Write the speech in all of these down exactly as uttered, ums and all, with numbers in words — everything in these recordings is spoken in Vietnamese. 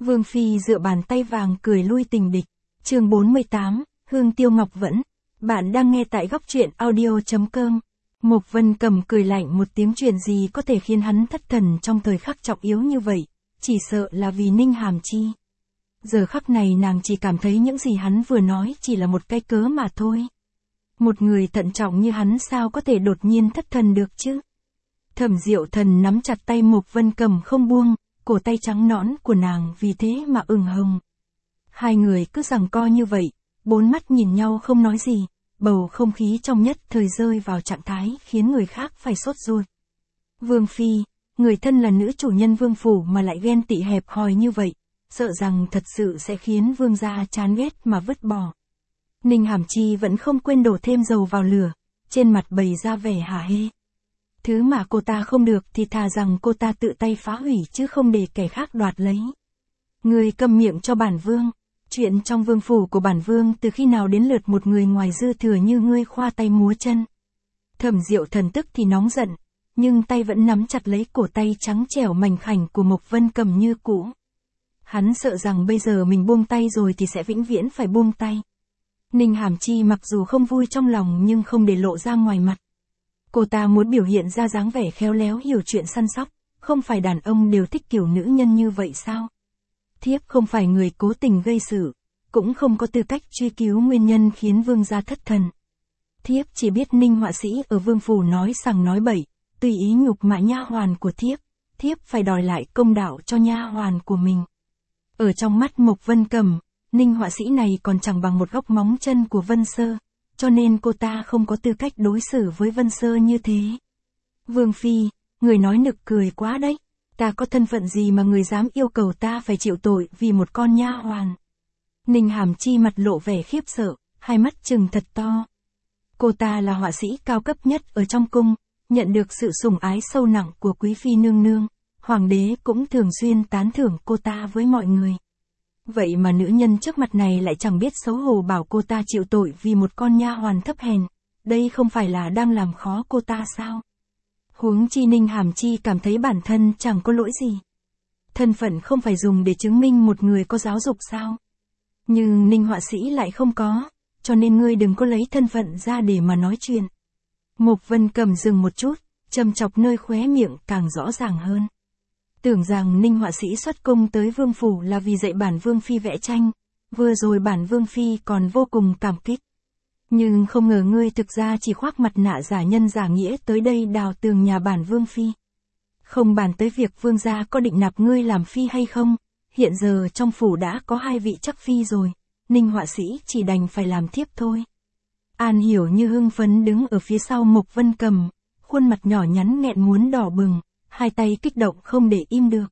Vương Phi dựa bàn tay vàng cười lui tình địch. Chương bốn mươi tám, Hương Tiêu Ngọc Vẫn. Bạn đang nghe tại góc truyện audio.com. Mộc Vân Cầm cười lạnh một tiếng, chuyện gì có thể khiến hắn thất thần trong thời khắc trọng yếu như vậy, chỉ sợ là vì Ninh Hàm Chi. Giờ khắc này nàng chỉ cảm thấy những gì hắn vừa nói chỉ là một cái cớ mà thôi. Một người thận trọng như hắn sao có thể đột nhiên thất thần được chứ? Thẩm Diệu Thần nắm chặt tay Mộc Vân Cầm không buông, cổ tay trắng nõn của nàng vì thế mà ửng hồng. Hai người cứ giằng co như vậy, bốn mắt nhìn nhau không nói gì, bầu không khí trong nhất thời rơi vào trạng thái khiến người khác phải sốt ruột. Vương Phi, người thân là nữ chủ nhân vương phủ mà lại ghen tị hẹp hòi như vậy, sợ rằng thật sự sẽ khiến vương gia chán ghét mà vứt bỏ. Ninh Hàm Chi vẫn không quên đổ thêm dầu vào lửa, trên mặt bày ra vẻ hả hê. Thứ mà cô ta không được thì thà rằng cô ta tự tay phá hủy chứ không để kẻ khác đoạt lấy. Người câm miệng cho bản vương. Chuyện trong vương phủ của bản vương từ khi nào đến lượt một người ngoài dư thừa như ngươi khoa tay múa chân. Thẩm Diệu Thần tức thì nóng giận, nhưng tay vẫn nắm chặt lấy cổ tay trắng trẻo mảnh khảnh của Mộc Vân Cầm như cũ. Hắn sợ rằng bây giờ mình buông tay rồi thì sẽ vĩnh viễn phải buông tay. Ninh Hàm Chi mặc dù không vui trong lòng nhưng không để lộ ra ngoài mặt. Cô ta muốn biểu hiện ra dáng vẻ khéo léo hiểu chuyện săn sóc, không phải đàn ông đều thích kiểu nữ nhân như vậy sao? Thiếp không phải người cố tình gây sự, cũng không có tư cách truy cứu nguyên nhân khiến vương gia thất thần. Thiếp chỉ biết Ninh họa sĩ ở vương phủ nói sằng nói bậy, tùy ý nhục mạ nha hoàn của thiếp, thiếp phải đòi lại công đạo cho nha hoàn của mình. Ở trong mắt Mộc Vân Cầm, Ninh họa sĩ này còn chẳng bằng một góc móng chân của Vân Sơ, cho nên cô ta không có tư cách đối xử với Vân Sơ như thế. Vương Phi, người nói nực cười quá đấy. Ta có thân phận gì mà người dám yêu cầu ta phải chịu tội vì một con nha hoàn? Ninh Hàm Chi mặt lộ vẻ khiếp sợ, hai mắt trừng thật to. Cô ta là họa sĩ cao cấp nhất ở trong cung, nhận được sự sủng ái sâu nặng của quý phi nương nương, hoàng đế cũng thường xuyên tán thưởng cô ta với mọi người. Vậy mà nữ nhân trước mặt này lại chẳng biết xấu hổ bảo cô ta chịu tội vì một con nha hoàn thấp hèn, đây không phải là đang làm khó cô ta sao? Huống chi Ninh Hàm Chi cảm thấy bản thân chẳng có lỗi gì. Thân phận không phải dùng để chứng minh một người có giáo dục sao? Nhưng Ninh họa sĩ lại không có, cho nên ngươi đừng có lấy thân phận ra để mà nói chuyện. Mộc Vân Cầm dừng một chút, châm chọc nơi khóe miệng càng rõ ràng hơn. Tưởng rằng Ninh họa sĩ xuất cung tới vương phủ là vì dạy bản vương phi vẽ tranh, vừa rồi bản vương phi còn vô cùng cảm kích. Nhưng không ngờ ngươi thực ra chỉ khoác mặt nạ giả nhân giả nghĩa tới đây đào tường nhà bản vương phi. Không bàn tới việc vương gia có định nạp ngươi làm phi hay không, hiện giờ trong phủ đã có hai vị chắc phi rồi, Ninh họa sĩ chỉ đành phải làm thiếp thôi. An Hiểu như hưng phấn đứng ở phía sau Mộc Vân Cầm, khuôn mặt nhỏ nhắn nghẹn muốn đỏ bừng, hai tay kích động không để im được.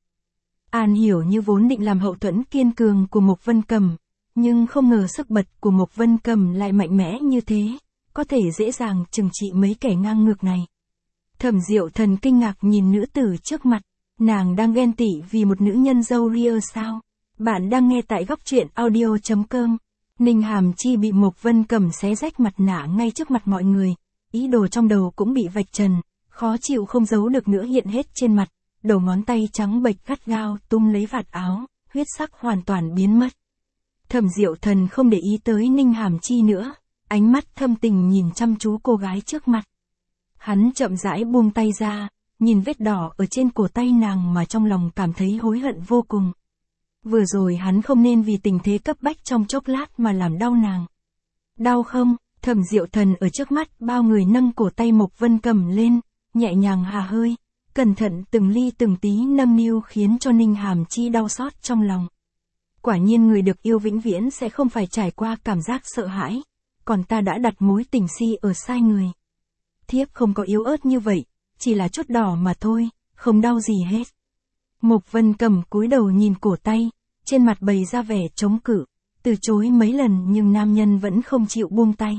An Hiểu như vốn định làm hậu thuẫn kiên cường của Mộc Vân Cầm, nhưng không ngờ sức bật của Mộc Vân Cầm lại mạnh mẽ như thế, có thể dễ dàng trừng trị mấy kẻ ngang ngược này. Thẩm Diệu Thần kinh ngạc nhìn nữ tử trước mặt, nàng đang ghen tị vì một nữ nhân dâu ria sao? Bạn đang nghe tại góc truyện audio.com. Ninh Hàm Chi bị Mộc Vân Cầm xé rách mặt nạ ngay trước mặt mọi người, ý đồ trong đầu cũng bị vạch trần, khó chịu không giấu được nữa hiện hết trên mặt, đầu ngón tay trắng bệch gắt gao túm lấy vạt áo, huyết sắc hoàn toàn biến mất. Thẩm Diệu Thần không để ý tới Ninh Hàm Chi nữa, ánh mắt thâm tình nhìn chăm chú cô gái trước mặt. Hắn chậm rãi buông tay ra, nhìn vết đỏ ở trên cổ tay nàng mà trong lòng cảm thấy hối hận vô cùng. Vừa rồi hắn không nên vì tình thế cấp bách trong chốc lát mà làm đau nàng. Đau không? Thẩm Diệu Thần ở trước mắt bao người nâng cổ tay Mộc Vân Cầm lên, nhẹ nhàng hà hơi, cẩn thận từng ly từng tí nâng niu khiến cho Ninh Hàm Chi đau xót trong lòng. Quả nhiên người được yêu vĩnh viễn sẽ không phải trải qua cảm giác sợ hãi, còn ta đã đặt mối tình si ở sai người. Thiếp không có yếu ớt như vậy, chỉ là chút đỏ mà thôi, không đau gì hết. Mộc Vân Cầm cúi đầu nhìn cổ tay, trên mặt bày ra vẻ chống cự, từ chối mấy lần nhưng nam nhân vẫn không chịu buông tay.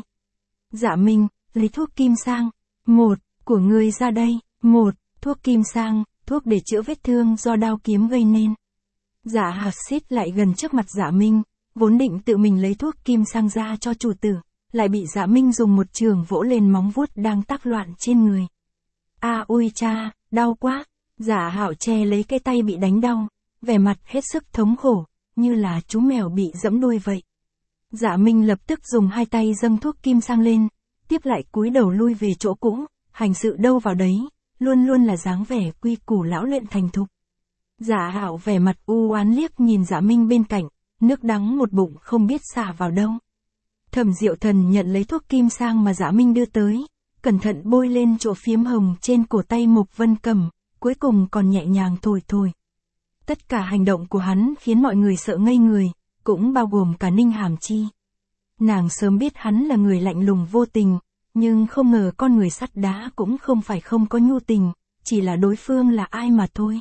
Dạ Minh, lấy thuốc kim sang, một, của ngươi ra đây, một, thuốc kim sang, thuốc để chữa vết thương do đao kiếm gây nên. Dạ Hạc xít lại gần trước mặt Dạ Minh, vốn định tự mình lấy thuốc kim sang ra cho chủ tử, lại bị Dạ Minh dùng một trường vỗ lên móng vuốt đang tác loạn trên người. A ui cha, đau quá. Dạ Hạo che lấy cái tay bị đánh đau, vẻ mặt hết sức thống khổ, như là chú mèo bị giẫm đuôi vậy. Dạ Minh lập tức dùng hai tay dâng thuốc kim sang lên, tiếp lại cúi đầu lui về chỗ cũ, hành sự đâu vào đấy, luôn luôn là dáng vẻ quy củ lão luyện thành thục. Dạ Hạo vẻ mặt u oán liếc nhìn Dạ Minh bên cạnh, nước đắng một bụng không biết xả vào đâu. Thẩm Diệu Thần nhận lấy thuốc kim sang mà Dạ Minh đưa tới, cẩn thận bôi lên chỗ phiếm hồng trên cổ tay Mục Vân Cầm, cuối cùng còn nhẹ nhàng thổi thổi. Tất cả hành động của hắn khiến mọi người sợ ngây người, cũng bao gồm cả Ninh Hàm Chi. Nàng sớm biết hắn là người lạnh lùng vô tình, nhưng không ngờ con người sắt đá cũng không phải không có nhu tình, chỉ là đối phương là ai mà thôi.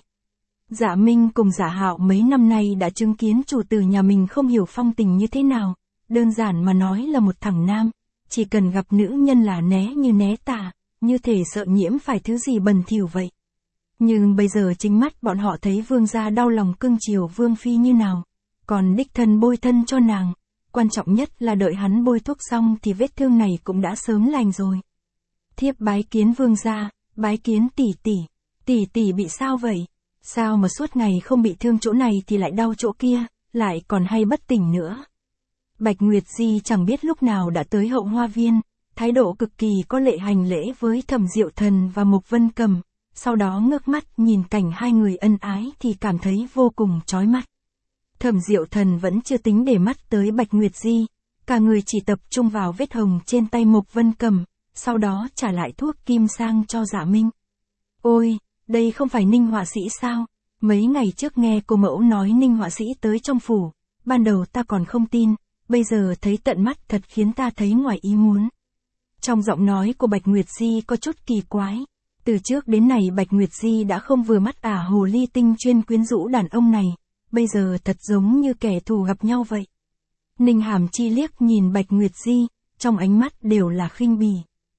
Dạ Minh cùng Dạ Hạo mấy năm nay đã chứng kiến chủ tử nhà mình không hiểu phong tình như thế nào, đơn giản mà nói là một thằng nam, chỉ cần gặp nữ nhân là né như né tà, như thể sợ nhiễm phải thứ gì bẩn thỉu vậy. Nhưng bây giờ chính mắt bọn họ thấy vương gia đau lòng cưng chiều vương phi như nào, còn đích thân bôi thân cho nàng, quan trọng nhất là đợi hắn bôi thuốc xong thì vết thương này cũng đã sớm lành rồi. Thiếp bái kiến vương gia, bái kiến tỷ tỷ, tỷ tỷ bị sao vậy? Sao mà suốt ngày không bị thương chỗ này thì lại đau chỗ kia, lại còn hay bất tỉnh nữa. Bạch Nguyệt Di chẳng biết lúc nào đã tới hậu hoa viên, thái độ cực kỳ có lệ hành lễ với Thẩm Diệu Thần và Mục Vân Cầm, sau đó ngước mắt nhìn cảnh hai người ân ái thì cảm thấy vô cùng chói mắt. Thẩm Diệu Thần vẫn chưa tính để mắt tới Bạch Nguyệt Di, cả người chỉ tập trung vào vết hồng trên tay Mục Vân Cầm, sau đó trả lại thuốc kim sang cho Dạ Minh. Ôi, đây không phải Ninh họa sĩ sao? Mấy ngày trước nghe cô mẫu nói Ninh họa sĩ tới trong phủ, ban đầu ta còn không tin, bây giờ thấy tận mắt thật khiến ta thấy ngoài ý muốn. Trong giọng nói của Bạch Nguyệt Di có chút kỳ quái. Từ trước đến nay Bạch Nguyệt Di đã không vừa mắt ả hồ ly tinh chuyên quyến rũ đàn ông này, bây giờ thật giống như kẻ thù gặp nhau vậy. Ninh Hàm Chi liếc nhìn Bạch Nguyệt Di, trong ánh mắt đều là khinh bỉ.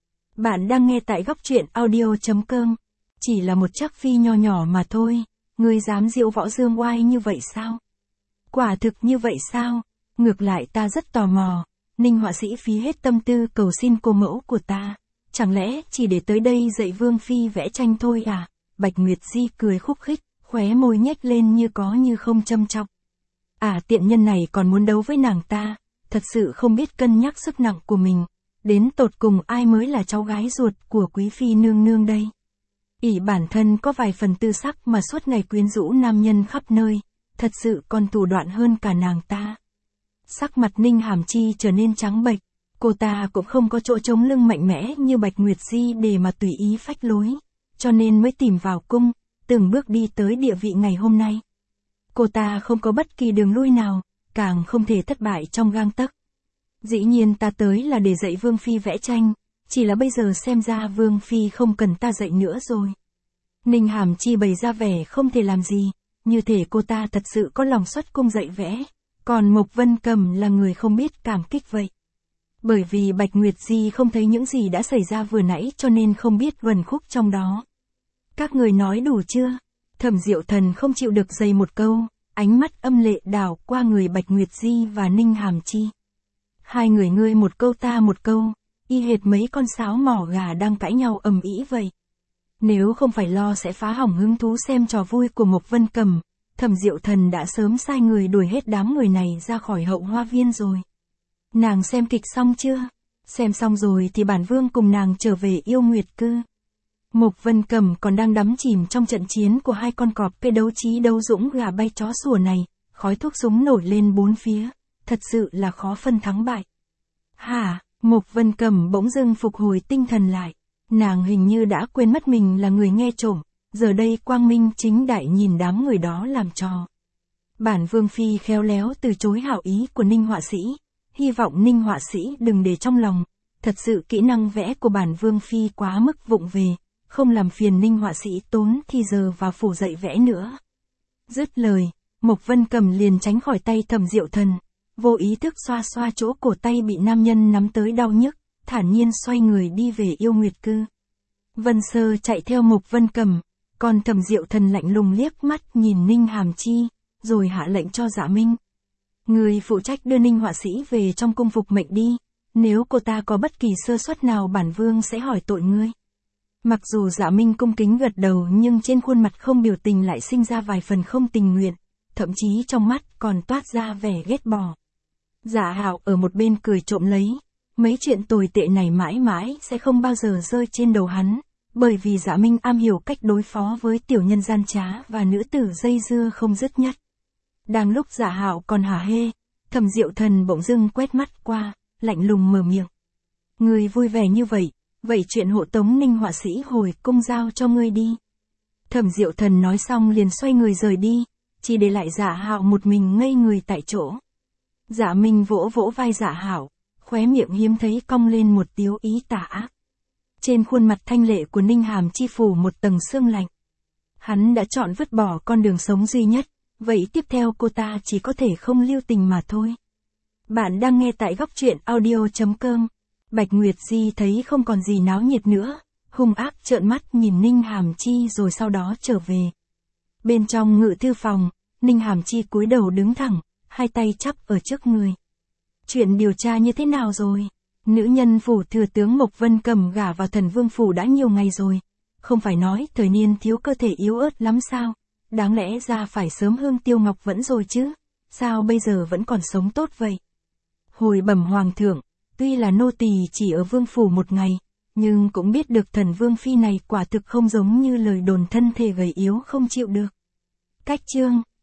Bạn đang nghe tại góc truyện audio chấm com. Chỉ là một trắc phi nho nhỏ mà thôi, ngươi dám diễu võ dương oai như vậy sao? Quả thực như vậy sao? Ngược lại ta rất tò mò, Ninh họa sĩ phí hết tâm tư cầu xin cô mẫu của ta, chẳng lẽ chỉ để tới đây dạy Vương Phi vẽ tranh thôi à? Bạch Nguyệt Di cười khúc khích, khóe môi nhếch lên như có như không châm chọc. À tiện nhân này còn muốn đấu với nàng ta, thật sự không biết cân nhắc sức nặng của mình, đến tột cùng ai mới là cháu gái ruột của Quý Phi nương nương đây. ỷ bản thân có vài phần tư sắc mà suốt ngày quyến rũ nam nhân khắp nơi, thật sự còn thủ đoạn hơn cả nàng ta. Sắc mặt Ninh Hàm Chi trở nên trắng bệch, cô ta cũng không có chỗ chống lưng mạnh mẽ như Bạch Nguyệt Di để mà tùy ý phách lối, cho nên mới tìm vào cung, từng bước đi tới địa vị ngày hôm nay. Cô ta không có bất kỳ đường lui nào, càng không thể thất bại trong gang tấc. Dĩ nhiên ta tới là để dạy Vương Phi vẽ tranh, chỉ là bây giờ xem ra Vương Phi không cần ta dạy nữa rồi. Ninh Hàm Chi bày ra vẻ không thể làm gì, như thể cô ta thật sự có lòng xuất cung dạy vẽ, còn Mục Vân Cầm là người không biết cảm kích vậy. Bởi vì Bạch Nguyệt Di không thấy những gì đã xảy ra vừa nãy cho nên không biết vần khúc trong đó. Các người nói đủ chưa? Thẩm Diệu Thần không chịu được dày một câu, ánh mắt âm lệ đảo qua người Bạch Nguyệt Di và Ninh Hàm Chi. Hai người ngươi một câu ta một câu, y hệt mấy con sáo mỏ gà đang cãi nhau ầm ĩ vậy. Nếu không phải lo sẽ phá hỏng hứng thú xem trò vui của Mục Vân Cầm, Thẩm Diệu Thần đã sớm sai người đuổi hết đám người này ra khỏi hậu hoa viên rồi. Nàng xem kịch xong chưa? Xem xong rồi thì bản vương cùng nàng trở về Yêu Nguyệt Cư. Mục Vân Cầm còn đang đắm chìm trong trận chiến của hai con cọp cái đấu trí đấu dũng gà bay chó sủa này, khói thuốc súng nổi lên bốn phía, thật sự là khó phân thắng bại. Hả? Mục Vân Cầm bỗng dưng phục hồi tinh thần lại, nàng hình như đã quên mất mình là người nghe trộm, giờ đây quang minh chính đại nhìn đám người đó làm trò. Bản Vương Phi khéo léo từ chối hảo ý của Ninh họa sĩ, hy vọng Ninh họa sĩ đừng để trong lòng, thật sự kỹ năng vẽ của bản Vương Phi quá mức vụng về, không làm phiền Ninh họa sĩ tốn thì giờ vào phủ dạy vẽ nữa. Dứt lời, Mục Vân Cầm liền tránh khỏi tay Thẩm Diệu Thần, vô ý thức xoa xoa chỗ cổ tay bị nam nhân nắm tới đau nhức, thản nhiên xoay người đi về Yêu Nguyệt Cư. Vân Sơ chạy theo Mục Vân Cầm, còn Thẩm Diệu Thần lạnh lùng liếc mắt nhìn Ninh Hàm Chi, rồi hạ lệnh cho Dạ Minh. Người phụ trách đưa Ninh họa sĩ về trong cung phục mệnh đi, nếu cô ta có bất kỳ sơ suất nào bản vương sẽ hỏi tội ngươi. Mặc dù Dạ Minh cung kính gật đầu nhưng trên khuôn mặt không biểu tình lại sinh ra vài phần không tình nguyện, thậm chí trong mắt còn toát ra vẻ ghét bỏ. Dạ Hạo ở một bên cười trộm lấy, mấy chuyện tồi tệ này mãi mãi sẽ không bao giờ rơi trên đầu hắn, bởi vì Dạ Minh am hiểu cách đối phó với tiểu nhân gian trá và nữ tử dây dưa không dứt nhất. Đang lúc Dạ Hạo còn hả hê, Thẩm Diệu Thần bỗng dưng quét mắt qua, lạnh lùng mở miệng. Ngươi vui vẻ như vậy, vậy chuyện hộ tống Ninh họa sĩ hồi cung giao cho ngươi đi. Thẩm Diệu Thần nói xong liền xoay người rời đi, chỉ để lại Dạ Hạo một mình ngây người tại chỗ. Dạ Minh vỗ vỗ vai Dạ Hạo, khóe miệng hiếm thấy cong lên một tiếu ý tà ác. Trên khuôn mặt thanh lệ của Ninh Hàm Chi phủ một tầng sương lạnh. Hắn đã chọn vứt bỏ con đường sống duy nhất, vậy tiếp theo cô ta chỉ có thể không lưu tình mà thôi. Bạn đang nghe tại góc truyện audio chấm com. Bạch Nguyệt Di thấy không còn gì náo nhiệt nữa, hung ác trợn mắt nhìn Ninh Hàm Chi rồi sau đó trở về. Bên trong ngự thư phòng, Ninh Hàm Chi cúi đầu đứng thẳng, hai tay chắp ở trước người. Chuyện điều tra như thế nào rồi? Nữ nhân phủ thừa tướng Mộc Vân Cầm gả vào Thần Vương phủ đã nhiều ngày rồi. Không phải nói thời niên thiếu cơ thể yếu ớt lắm sao? Đáng lẽ ra phải sớm hương tiêu ngọc vẫn rồi chứ? Sao bây giờ vẫn còn sống tốt vậy? Hồi bẩm hoàng thượng, tuy là nô tỳ chỉ ở vương phủ một ngày, nhưng cũng biết được Thần Vương phi này quả thực không giống như lời đồn thân thể gầy yếu không chịu được. Cách chương